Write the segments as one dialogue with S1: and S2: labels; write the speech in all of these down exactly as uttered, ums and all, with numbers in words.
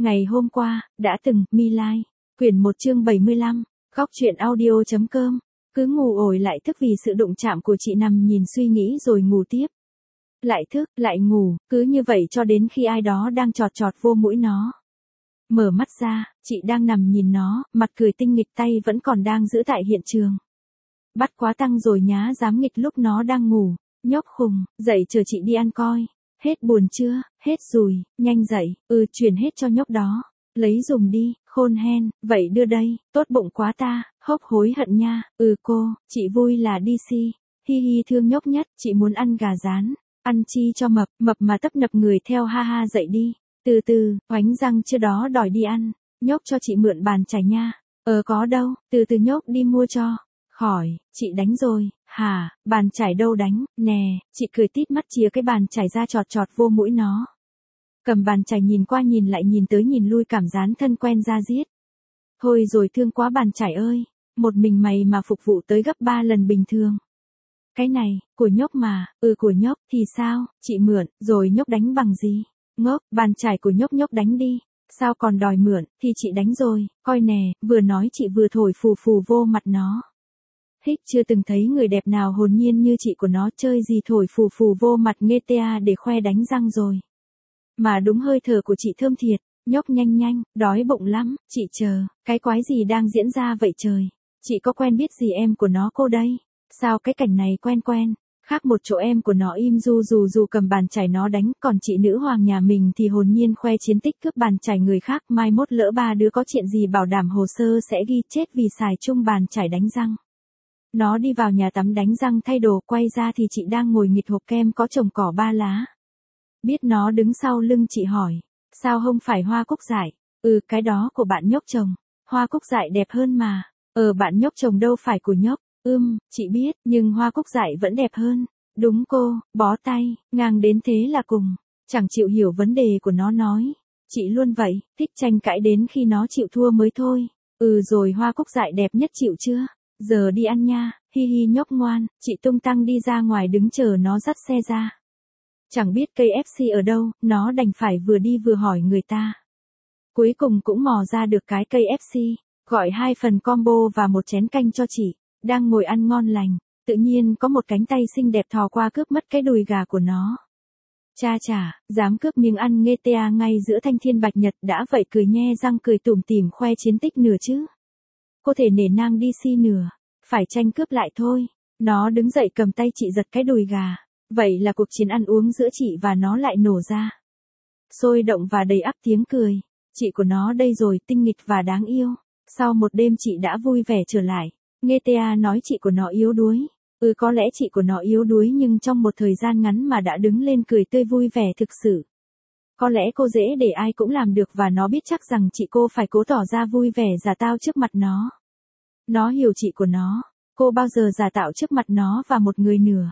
S1: Ngày hôm qua, đã từng, Mi Lai, quyển một chương bảy mươi lăm, góc truyện audio.com, cứ ngủ ổi lại thức vì sự đụng chạm của chị nằm nhìn suy nghĩ rồi ngủ tiếp. Lại thức, lại ngủ, cứ như vậy cho đến khi ai đó đang chọt chọt vô mũi nó. Mở mắt ra, chị đang nằm nhìn nó, mặt cười tinh nghịch tay vẫn còn đang giữ tại hiện trường. Bắt quá tăng rồi nhá dám nghịch lúc nó đang ngủ, nhóc khùng, dậy chờ chị đi ăn coi. Hết buồn chưa, hết rồi, nhanh dậy, ừ chuyển hết cho nhóc đó. Lấy dùng đi, khôn hen, vậy đưa đây, tốt bụng quá ta, hốc hối hận nha, ừ cô, chị vui là đi si. Hi hi thương nhóc nhất, chị muốn ăn gà rán, ăn chi cho mập, mập mà tấp nập người theo ha ha dậy đi. Từ từ, oánh răng chưa đó đòi đi ăn, nhóc cho chị mượn bàn chải nha. Ờ có đâu, từ từ nhóc đi mua cho. Khỏi, chị đánh rồi, hả, bàn chải đâu đánh, nè, chị cười tít mắt chìa cái bàn chải ra chọt chọt vô mũi nó. Cầm bàn chải nhìn qua nhìn lại nhìn tới nhìn lui cảm giác thân quen ra giết. Thôi rồi thương quá bàn chải ơi, một mình mày mà phục vụ tới gấp ba lần bình thường. Cái này, của nhóc mà, ừ của nhóc, thì sao, chị mượn, rồi nhóc đánh bằng gì? Ngốc, bàn chải của nhóc nhóc đánh đi. Sao còn đòi mượn, thì chị đánh rồi, coi nè, vừa nói chị vừa thổi phù phù vô mặt nó. Hích chưa từng thấy người đẹp nào hồn nhiên như chị của nó chơi gì thổi phù phù vô mặt nghe tea để khoe đánh răng rồi. Mà đúng hơi thở của chị thơm thiệt, nhóc nhanh nhanh, đói bụng lắm, chị chờ, cái quái gì đang diễn ra vậy trời. Chị có quen biết gì em của nó cô đây? Sao cái cảnh này quen quen? Khác một chỗ em của nó im du dù dù cầm bàn chải nó đánh, còn chị nữ hoàng nhà mình thì hồn nhiên khoe chiến tích cướp bàn chải người khác, mai mốt lỡ ba đứa có chuyện gì bảo đảm hồ sơ sẽ ghi chết vì xài chung bàn chải đánh răng. Nó đi vào nhà tắm đánh răng thay đồ, quay ra thì chị đang ngồi nghịch hộp kem có trồng cỏ ba lá. Biết nó đứng sau lưng chị hỏi, sao không phải hoa cúc dại? Ừ cái đó của bạn nhóc chồng, hoa cúc dại đẹp hơn mà. Ờ bạn nhóc chồng đâu phải của nhóc. Ưm, chị biết, nhưng hoa cúc dại vẫn đẹp hơn. Đúng cô, bó tay, ngang đến thế là cùng. Chẳng chịu hiểu vấn đề của nó nói. Chị luôn vậy, thích tranh cãi đến khi nó chịu thua mới thôi. Ừ rồi hoa cúc dại đẹp nhất chịu chưa? Giờ đi ăn nha, hi hi nhóc ngoan, chị tung tăng đi ra ngoài đứng chờ nó dắt xe ra. Chẳng biết cây ép xê ở đâu, nó đành phải vừa đi vừa hỏi người ta. Cuối cùng cũng mò ra được cái cây ép xê, gọi hai phần combo và một chén canh cho chị. Đang ngồi ăn ngon lành, tự nhiên có một cánh tay xinh đẹp thò qua cướp mất cái đùi gà của nó. Cha chả, dám cướp miếng ăn nghe tea ngay giữa thanh thiên bạch nhật đã vậy cười nhe răng cười tủm tỉm khoe chiến tích nửa chứ. Cô thể nể nang đi si nửa, phải tranh cướp lại thôi. Nó đứng dậy cầm tay chị giật cái đùi gà, vậy là cuộc chiến ăn uống giữa chị và nó lại nổ ra. Sôi động và đầy ắp tiếng cười, chị của nó đây rồi tinh nghịch và đáng yêu. Sau một đêm chị đã vui vẻ trở lại. Nghe tea nói chị của nó yếu đuối. Ừ có lẽ chị của nó yếu đuối nhưng trong một thời gian ngắn mà đã đứng lên cười tươi vui vẻ thực sự. Có lẽ cô dễ để ai cũng làm được và nó biết chắc rằng chị cô phải cố tỏ ra vui vẻ giả tao trước mặt nó. Nó hiểu chị của nó, cô bao giờ giả tạo trước mặt nó và một người nữa.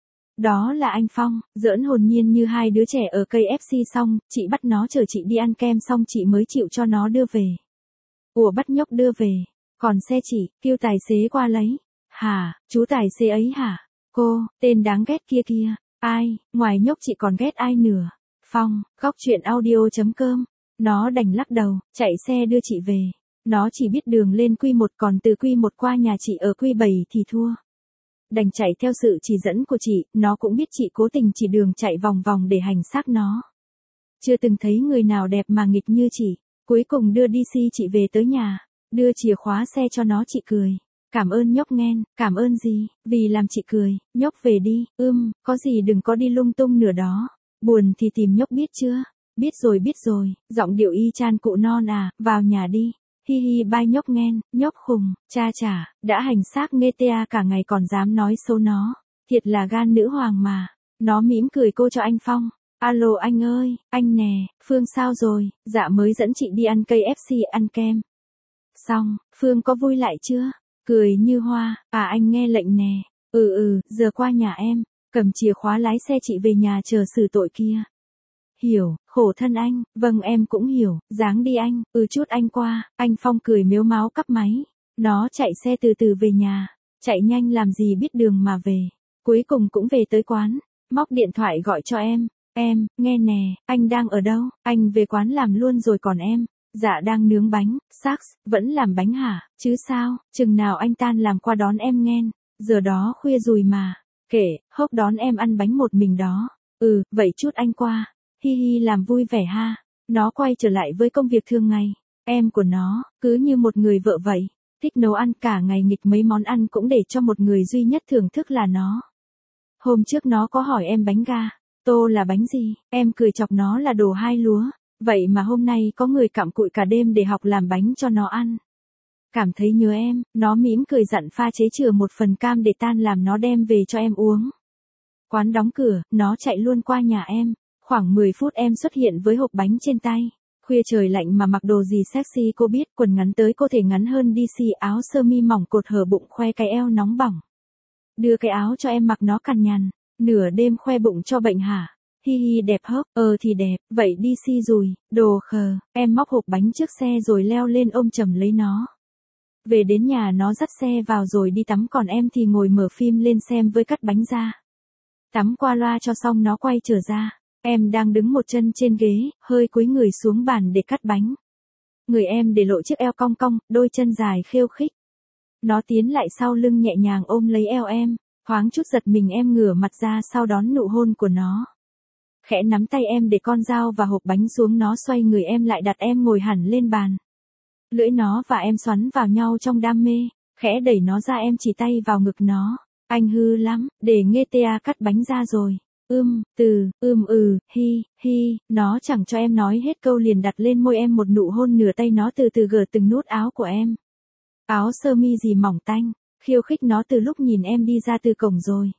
S1: Đó là anh Phong, giỡn hồn nhiên như hai đứa trẻ ở cây ép xê xong, chị bắt nó chở chị đi ăn kem xong chị mới chịu cho nó đưa về. Ủa bắt nhóc đưa về. Còn xe chị, kêu tài xế qua lấy. Hả, chú tài xế ấy hả? Cô, tên đáng ghét kia kia. Ai, ngoài nhóc chị còn ghét ai nữa? Phong, góc truyện audio.com. Nó đành lắc đầu, chạy xe đưa chị về. Nó chỉ biết đường lên quy một còn từ quy một qua nhà chị ở quy bảy thì thua. Đành chạy theo sự chỉ dẫn của chị, nó cũng biết chị cố tình chỉ đường chạy vòng vòng để hành xác nó. Chưa từng thấy người nào đẹp mà nghịch như chị. Cuối cùng đưa đi si chị về tới nhà. Đưa chìa khóa xe cho nó chị cười. Cảm ơn nhóc nghen, cảm ơn gì, vì làm chị cười, nhóc về đi, ưm, có gì đừng có đi lung tung nữa đó. Buồn thì tìm nhóc biết chưa? Biết rồi biết rồi, giọng điệu y chang cụ non à, vào nhà đi. Hi hi bye nhóc nghen, nhóc khùng, cha chả, đã hành xác nghe tea cả ngày còn dám nói xấu nó. Thiệt là gan nữ hoàng mà. Nó mỉm cười cô cho anh Phong. Alo anh ơi, anh nè, Phương sao rồi, dạ mới dẫn chị đi ăn cây ép xê ăn kem. Xong, Phương có vui lại chưa? Cười như hoa, à anh nghe lệnh nè. Ừ ừ, giờ qua nhà em, cầm chìa khóa lái xe chị về nhà chờ xử tội kia. Hiểu, khổ thân anh, vâng em cũng hiểu, dáng đi anh, ừ chút anh qua, anh Phong cười mếu máo cắp máy. Nó chạy xe từ từ về nhà, chạy nhanh làm gì biết đường mà về. Cuối cùng cũng về tới quán, móc điện thoại gọi cho em. Em, nghe nè, anh đang ở đâu? Anh về quán làm luôn rồi còn em? Dạ đang nướng bánh, Sax, vẫn làm bánh hả? Chứ sao, chừng nào anh tan làm qua đón em nghen. Giờ đó khuya rồi mà. Kể, Hốc đón em ăn bánh một mình đó. Ừ, vậy chút anh qua. Hi hi làm vui vẻ ha. Nó quay trở lại với công việc thường ngày. Em của nó, cứ như một người vợ vậy. Thích nấu ăn cả ngày nghịch mấy món ăn cũng để cho một người duy nhất thưởng thức là nó. Hôm trước nó có hỏi em bánh ga. Tô là bánh gì? Em cười chọc nó là đồ hai lúa. Vậy mà hôm nay có người cặm cụi cả đêm để học làm bánh cho nó ăn. Cảm thấy nhớ em, nó mỉm cười dặn pha chế chừa một phần cam để tan làm nó đem về cho em uống. Quán đóng cửa, nó chạy luôn qua nhà em. Khoảng mười phút em xuất hiện với hộp bánh trên tay. Khuya trời lạnh mà mặc đồ gì sexy cô biết, quần ngắn tới cô thể ngắn hơn đê xê, áo sơ mi mỏng cột hở bụng khoe cái eo nóng bỏng. Đưa cái áo cho em mặc nó cằn nhằn. Nửa đêm khoe bụng cho bệnh hả? Hi hi đẹp hớp, ờ thì đẹp, vậy đi si rồi, đồ khờ, em móc hộp bánh trước xe rồi leo lên ôm chầm lấy nó. Về đến nhà nó dắt xe vào rồi đi tắm còn em thì ngồi mở phim lên xem với cắt bánh ra. Tắm qua loa cho xong nó quay trở ra, em đang đứng một chân trên ghế, hơi cúi người xuống bàn để cắt bánh. Người em để lộ chiếc eo cong cong, đôi chân dài khêu khích. Nó tiến lại sau lưng nhẹ nhàng ôm lấy eo em, thoáng chút giật mình em ngửa mặt ra sau đón nụ hôn của nó. Khẽ nắm tay em để con dao và hộp bánh xuống nó xoay người em lại đặt em ngồi hẳn lên bàn. Lưỡi nó và em xoắn vào nhau trong đam mê, khẽ đẩy nó ra em chỉ tay vào ngực nó. Anh hư lắm, để nghe tea cắt bánh ra rồi. Ưm, từ, ưm ừ, hi, hi, nó chẳng cho em nói hết câu liền đặt lên môi em một nụ hôn nửa tay nó từ từ gỡ từng nút áo của em. Áo sơ mi gì mỏng tanh, khiêu khích nó từ lúc nhìn em đi ra từ cổng rồi.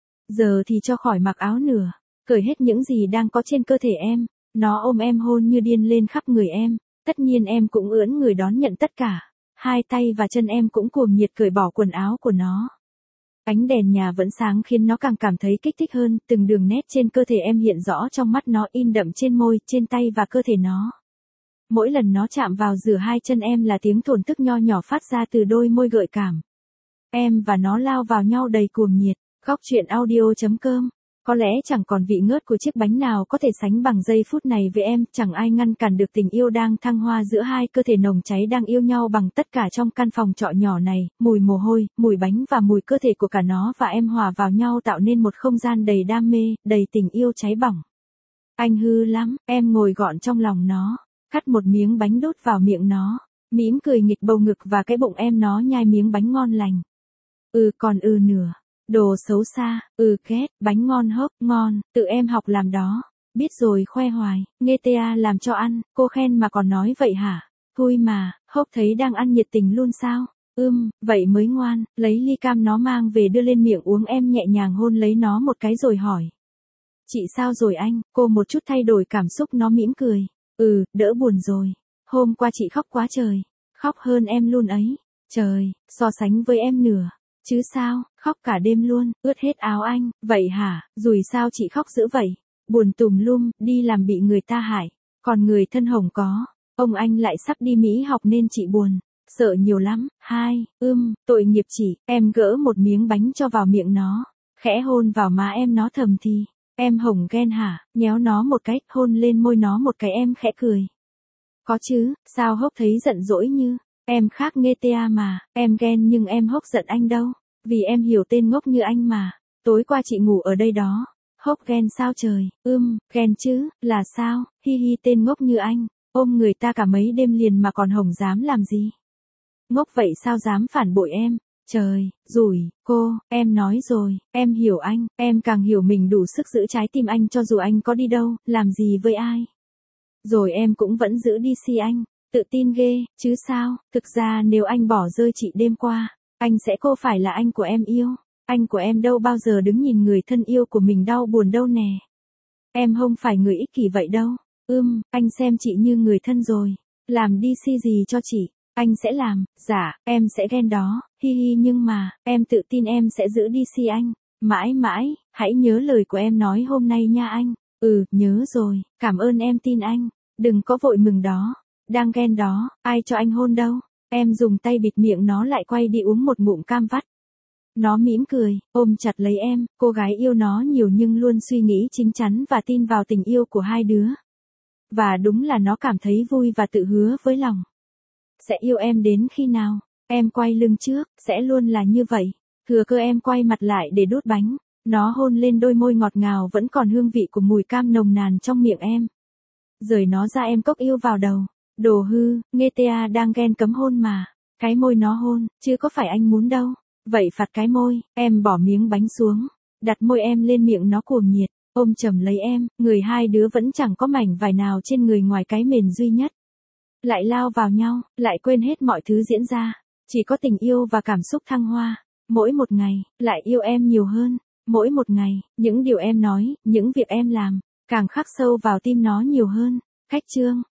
S1: Giờ thì cho khỏi mặc áo nửa. Cởi hết những gì đang có trên cơ thể em, nó ôm em hôn như điên lên khắp người em, tất nhiên em cũng ưỡn người đón nhận tất cả, hai tay và chân em cũng cuồng nhiệt cởi bỏ quần áo của nó. Ánh đèn nhà vẫn sáng khiến nó càng cảm thấy kích thích hơn, từng đường nét trên cơ thể em hiện rõ trong mắt nó in đậm trên môi, trên tay và cơ thể nó. Mỗi lần nó chạm vào giữa hai chân em là tiếng thổn thức nho nhỏ phát ra từ đôi môi gợi cảm. Em và nó lao vào nhau đầy cuồng nhiệt, góc truyện audio chấm com. Có lẽ chẳng còn vị ngớt của chiếc bánh nào có thể sánh bằng giây phút này với em, chẳng ai ngăn cản được tình yêu đang thăng hoa giữa hai cơ thể nồng cháy đang yêu nhau bằng tất cả trong căn phòng trọ nhỏ này, mùi mồ hôi, mùi bánh và mùi cơ thể của cả nó và em hòa vào nhau tạo nên một không gian đầy đam mê, đầy tình yêu cháy bỏng. Anh hư lắm, em ngồi gọn trong lòng nó, cắt một miếng bánh đút vào miệng nó, mỉm cười nghịch bầu ngực và cái bụng em nó nhai miếng bánh ngon lành. Ừ còn ừ nửa. Đồ xấu xa, ừ ghét, bánh ngon hốc, ngon, tự em học làm đó. Biết rồi khoe hoài, nghe tea làm cho ăn, cô khen mà còn nói vậy hả? Thôi mà, hốc thấy đang ăn nhiệt tình luôn sao? Ưm, vậy mới ngoan, lấy ly cam nó mang về đưa lên miệng uống em nhẹ nhàng hôn lấy nó một cái rồi hỏi. Chị sao rồi anh? Cô một chút thay đổi cảm xúc nó mỉm cười. Ừ, đỡ buồn rồi. Hôm qua chị khóc quá trời. Khóc hơn em luôn ấy. Trời, so sánh với em nửa. Chứ sao, khóc cả đêm luôn, ướt hết áo anh, vậy hả, rủi sao chị khóc dữ vậy, buồn tùm lum, đi làm bị người ta hại, còn người thân Hồng có, ông anh lại sắp đi Mỹ học nên chị buồn, sợ nhiều lắm, hai, ưm, tội nghiệp chị, em gỡ một miếng bánh cho vào miệng nó, khẽ hôn vào má em nó thầm thì, em Hồng ghen hả, nhéo nó một cái, hôn lên môi nó một cái em khẽ cười. Có chứ, sao Hốc thấy giận dỗi như... Em khác nghe tea mà, em ghen nhưng em Hốc giận anh đâu, vì em hiểu tên ngốc như anh mà, tối qua chị ngủ ở đây đó, Hốc ghen sao trời, ưm, ghen chứ, là sao, hi hi tên ngốc như anh, ôm người ta cả mấy đêm liền mà còn Hồng dám làm gì. Ngốc vậy sao dám phản bội em, trời, rủi, cô, em nói rồi, em hiểu anh, em càng hiểu mình đủ sức giữ trái tim anh cho dù anh có đi đâu, làm gì với ai. Rồi em cũng vẫn giữ đi si anh. Tự tin ghê, chứ sao, thực ra nếu anh bỏ rơi chị đêm qua, anh sẽ cô phải là anh của em yêu, anh của em đâu bao giờ đứng nhìn người thân yêu của mình đau buồn đâu nè. Em không phải người ích kỷ vậy đâu, ưm, anh xem chị như người thân rồi, làm đi si gì cho chị, anh sẽ làm, dạ, em sẽ ghen đó, hi hi nhưng mà, em tự tin em sẽ giữ đi si anh, mãi mãi, hãy nhớ lời của em nói hôm nay nha anh, ừ, nhớ rồi, cảm ơn em tin anh, đừng có vội mừng đó. Đang ghen đó, ai cho anh hôn đâu, em dùng tay bịt miệng nó lại quay đi uống một ngụm cam vắt. Nó mỉm cười, ôm chặt lấy em, cô gái yêu nó nhiều nhưng luôn suy nghĩ chín chắn và tin vào tình yêu của hai đứa. Và đúng là nó cảm thấy vui và tự hứa với lòng. Sẽ yêu em đến khi nào? Em quay lưng trước, sẽ luôn là như vậy. Thừa cơ em quay mặt lại để đút bánh. Nó hôn lên đôi môi ngọt ngào vẫn còn hương vị của mùi cam nồng nàn trong miệng em. Rời nó ra em cốc yêu vào đầu. Đồ hư, nghe tea đang ghen cấm hôn mà. Cái môi nó hôn, chứ có phải anh muốn đâu. Vậy phạt cái môi, em bỏ miếng bánh xuống. Đặt môi em lên miệng nó cuồng nhiệt. Ôm chầm lấy em, người hai đứa vẫn chẳng có mảnh vải nào trên người ngoài cái mền duy nhất. Lại lao vào nhau, lại quên hết mọi thứ diễn ra. Chỉ có tình yêu và cảm xúc thăng hoa. Mỗi một ngày, lại yêu em nhiều hơn. Mỗi một ngày, những điều em nói, những việc em làm, càng khắc sâu vào tim nó nhiều hơn. Khách chương